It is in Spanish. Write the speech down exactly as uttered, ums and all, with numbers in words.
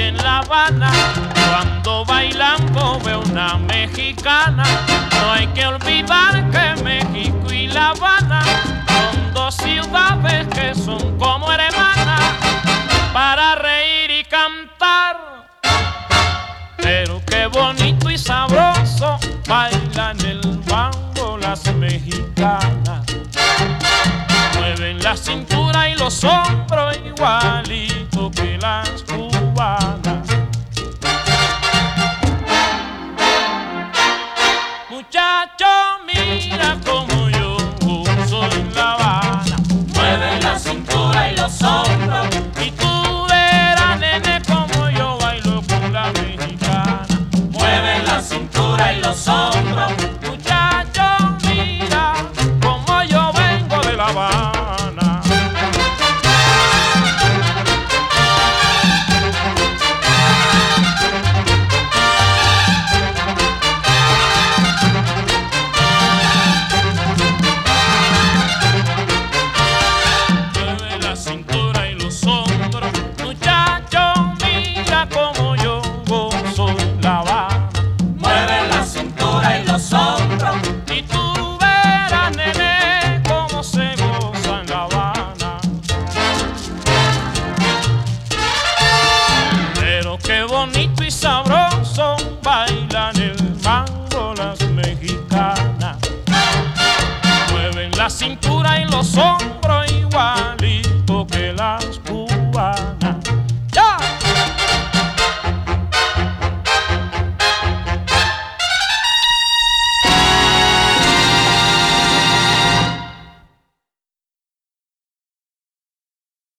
en La Habana, cuando bailando veo una mexicana. No hay que olvidar que México y La Habana son dos ciudades que son como hermanas para reír y cantar. Pero qué bonito y sabroso bailan el mambo las mexicanas. Mueven la cintura y los hombros igualito que las cubanas. Muchacho, mira como yo soy en La Habana. Mueven la cintura y los hombros. Y tú verás, nene, como yo bailo con la mexicana. Mueven la cintura y los hombros. Muchacho, mira como yo vengo de La Habana. Y tú verás, nene, cómo se goza en La Habana. Pero qué bonito y sabroso bailan el mambo las mexicanas. Mueven la cintura y los hombros